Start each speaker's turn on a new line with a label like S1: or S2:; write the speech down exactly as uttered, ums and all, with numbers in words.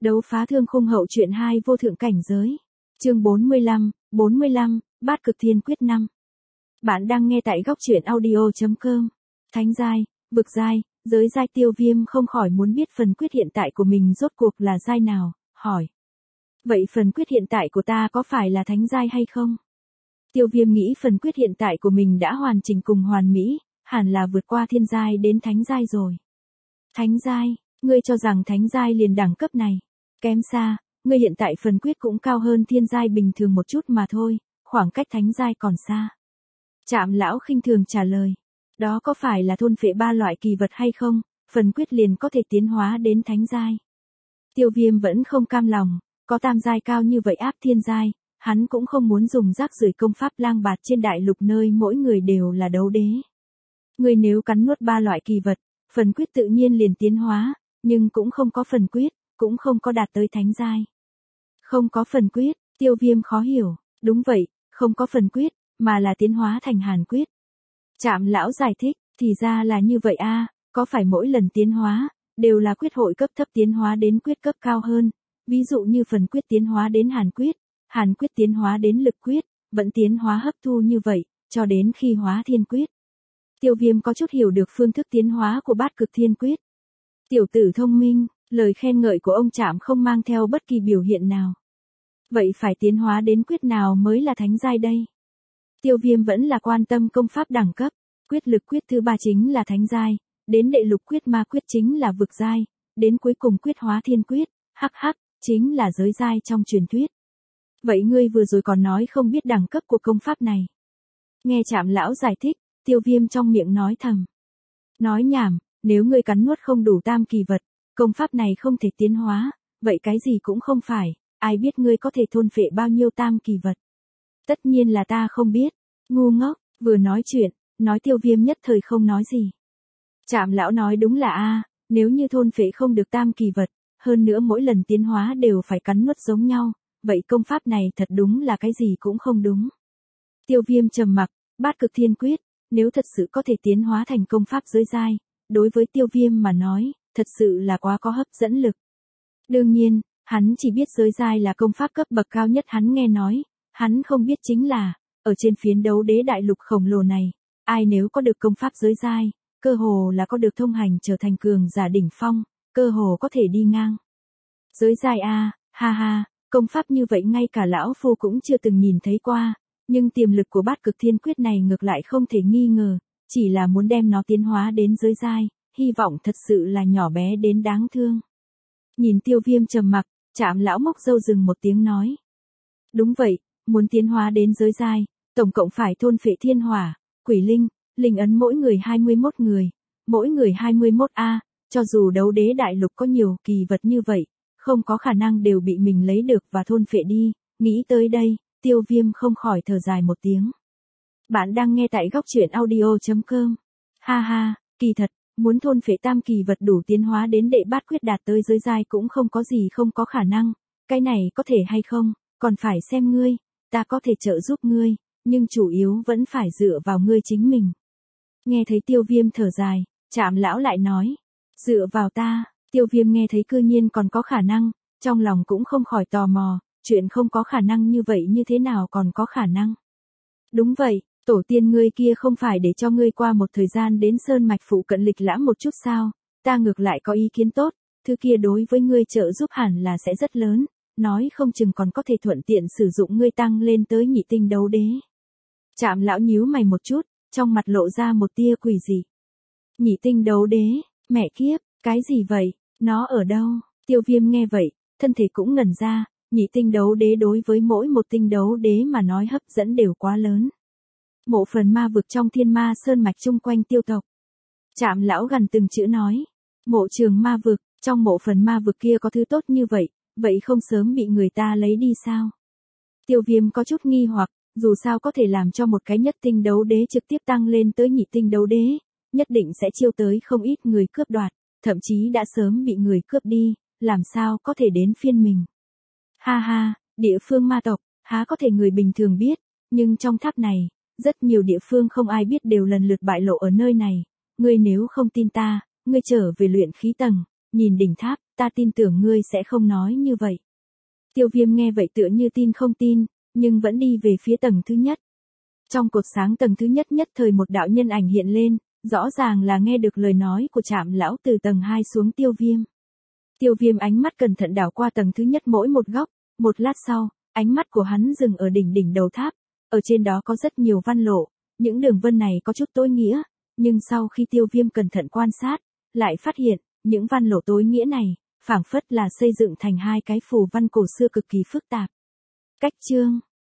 S1: Đấu phá thương khung hậu truyện hai vô thượng cảnh giới. Chương bốn mươi lăm, bốn mươi lăm, Bát Cực Thiên Quyết năm. Bạn đang nghe tại góc truyện audio chấm com. Thánh giai, vực giai, giới giai. Tiêu Viêm không khỏi muốn biết phần quyết hiện tại của mình rốt cuộc là giai nào, hỏi. Vậy phần quyết hiện tại của ta có phải là thánh giai hay không? Tiêu Viêm nghĩ phần quyết hiện tại của mình đã hoàn chỉnh cùng hoàn mỹ, hẳn là vượt qua thiên giai đến thánh giai rồi. Thánh giai, ngươi cho rằng thánh giai liền đẳng cấp này? Kém xa, ngươi hiện tại phần quyết cũng cao hơn thiên giai bình thường một chút mà thôi, khoảng cách thánh giai còn xa. Trạm lão khinh thường trả lời. Đó có phải là thôn phệ ba loại kỳ vật hay không, phần quyết liền có thể tiến hóa đến thánh giai. Tiêu Viêm vẫn không cam lòng, có tam giai cao như vậy áp thiên giai, hắn cũng không muốn dùng rác rưởi công pháp lang bạt trên đại lục nơi mỗi người đều là đấu đế. Ngươi nếu cắn nuốt ba loại kỳ vật, phần quyết tự nhiên liền tiến hóa, nhưng cũng không có phần quyết, cũng không có đạt tới thánh giai. Không có phần quyết, Tiêu Viêm khó hiểu, đúng vậy, không có phần quyết, mà là tiến hóa thành hàn quyết. Trạm lão giải thích, thì ra là như vậy a, có phải mỗi lần tiến hóa, đều là quyết hội cấp thấp tiến hóa đến quyết cấp cao hơn, ví dụ như phần quyết tiến hóa đến hàn quyết, hàn quyết tiến hóa đến lực quyết, vẫn tiến hóa hấp thu như vậy, cho đến khi hóa thiên quyết. Tiêu Viêm có chút hiểu được phương thức tiến hóa của Bát Cực Thiên Quyết. Tiểu tử thông minh, lời khen ngợi của ông Trạm không mang theo bất kỳ biểu hiện nào. Vậy phải tiến hóa đến quyết nào mới là thánh giai đây? Tiêu Viêm vẫn là quan tâm công pháp đẳng cấp, quyết lực quyết thứ ba chính là thánh giai, đến đệ lục quyết ma quyết chính là vực giai, đến cuối cùng quyết hóa thiên quyết, hắc hắc, chính là giới giai trong truyền thuyết. Vậy ngươi vừa rồi còn nói không biết đẳng cấp của công pháp này. Nghe Trạm lão giải thích, Tiêu Viêm trong miệng nói thầm. Nói nhảm, nếu ngươi cắn nuốt không đủ tam kỳ vật, công pháp này không thể tiến hóa, vậy cái gì cũng không phải, ai biết ngươi có thể thôn phệ bao nhiêu tam kỳ vật. Tất nhiên là ta không biết, ngu ngốc, vừa nói chuyện, nói Tiêu Viêm nhất thời không nói gì. Trạm lão nói đúng là a, nếu như thôn phệ không được tam kỳ vật, hơn nữa mỗi lần tiến hóa đều phải cắn nuốt giống nhau, vậy công pháp này thật đúng là cái gì cũng không đúng. Tiêu Viêm trầm mặc, Bát Cực Thiên Quyết, nếu thật sự có thể tiến hóa thành công pháp giới giai, đối với Tiêu Viêm mà nói, thật sự là quá có hấp dẫn lực. Đương nhiên, hắn chỉ biết giới giai là công pháp cấp bậc cao nhất hắn nghe nói, hắn không biết chính là, ở trên phiến đấu đế đại lục khổng lồ này, ai nếu có được công pháp giới giai, cơ hồ là có được thông hành trở thành cường giả đỉnh phong, cơ hồ có thể đi ngang. Giới giai a, ha ha, công pháp như vậy ngay cả lão phu cũng chưa từng nhìn thấy qua, nhưng tiềm lực của Bát Cực Thiên Quyết này ngược lại không thể nghi ngờ, chỉ là muốn đem nó tiến hóa đến giới giai, hy vọng thật sự là nhỏ bé đến đáng thương. Nhìn Tiêu Viêm trầm mặc, Trạm lão móc râu dừng một tiếng nói. Đúng vậy, muốn tiến hóa đến giới giai, tổng cộng phải thôn phệ thiên hỏa, quỷ linh, linh ấn mỗi người hai mươi mốt người, mỗi người hai mươi mốt a, cho dù đấu đế đại lục có nhiều kỳ vật như vậy, không có khả năng đều bị mình lấy được và thôn phệ đi, nghĩ tới đây, Tiêu Viêm không khỏi thở dài một tiếng. Bạn đang nghe tại góc truyện audio chấm com. Ha ha, kỳ thật, muốn thôn phệ tam kỳ vật đủ tiến hóa đến đệ bát quyết đạt tới giới giai cũng không có gì không có khả năng, cái này có thể hay không, còn phải xem ngươi, ta có thể trợ giúp ngươi, nhưng chủ yếu vẫn phải dựa vào ngươi chính mình. Nghe thấy Tiêu Viêm thở dài, Trạm lão lại nói, dựa vào ta. Tiêu Viêm nghe thấy cư nhiên còn có khả năng, trong lòng cũng không khỏi tò mò, chuyện không có khả năng như vậy như thế nào còn có khả năng. Đúng vậy, tổ tiên ngươi kia không phải để cho ngươi qua một thời gian đến sơn mạch phụ cận lịch lãm một chút sao, ta ngược lại có ý kiến tốt, thứ kia đối với ngươi trợ giúp hẳn là sẽ rất lớn, nói không chừng còn có thể thuận tiện sử dụng ngươi tăng lên tới nhị tinh đấu đế. Trạm lão nhíu mày một chút, trong mặt lộ ra một tia quỷ dị. Nhị tinh đấu đế, mẹ kiếp, cái gì vậy? Nó ở đâu? Tiêu Viêm nghe vậy, thân thể cũng ngẩn ra, nhị tinh đấu đế đối với mỗi một tinh đấu đế mà nói hấp dẫn đều quá lớn. Mộ phần ma vực trong thiên ma sơn mạch chung quanh tiêu tộc. Trạm lão gần từng chữ nói, mộ trường ma vực, trong mộ phần ma vực kia có thứ tốt như vậy, vậy không sớm bị người ta lấy đi sao? Tiêu Viêm có chút nghi hoặc, dù sao có thể làm cho một cái nhất tinh đấu đế trực tiếp tăng lên tới nhị tinh đấu đế, nhất định sẽ chiêu tới không ít người cướp đoạt. Thậm chí đã sớm bị người cướp đi, làm sao có thể đến phiên mình. Ha ha, địa phương ma tộc, há có thể người bình thường biết, nhưng trong tháp này, rất nhiều địa phương không ai biết đều lần lượt bại lộ ở nơi này, ngươi nếu không tin ta, ngươi trở về luyện khí tầng, nhìn đỉnh tháp, ta tin tưởng ngươi sẽ không nói như vậy. Tiêu Viêm nghe vậy tựa như tin không tin, nhưng vẫn đi về phía tầng thứ nhất. Trong cột sáng tầng thứ nhất nhất thời một đạo nhân ảnh hiện lên, rõ ràng là nghe được lời nói của Trạm lão từ tầng hai xuống Tiêu Viêm. Tiêu Viêm ánh mắt cẩn thận đảo qua tầng thứ nhất mỗi một góc, một lát sau, ánh mắt của hắn dừng ở đỉnh đỉnh đầu tháp, ở trên đó có rất nhiều văn lộ, những đường vân này có chút tối nghĩa, nhưng sau khi Tiêu Viêm cẩn thận quan sát, lại phát hiện, những văn lộ tối nghĩa này, phảng phất là xây dựng thành hai cái phù văn cổ xưa cực kỳ phức tạp. Cách chương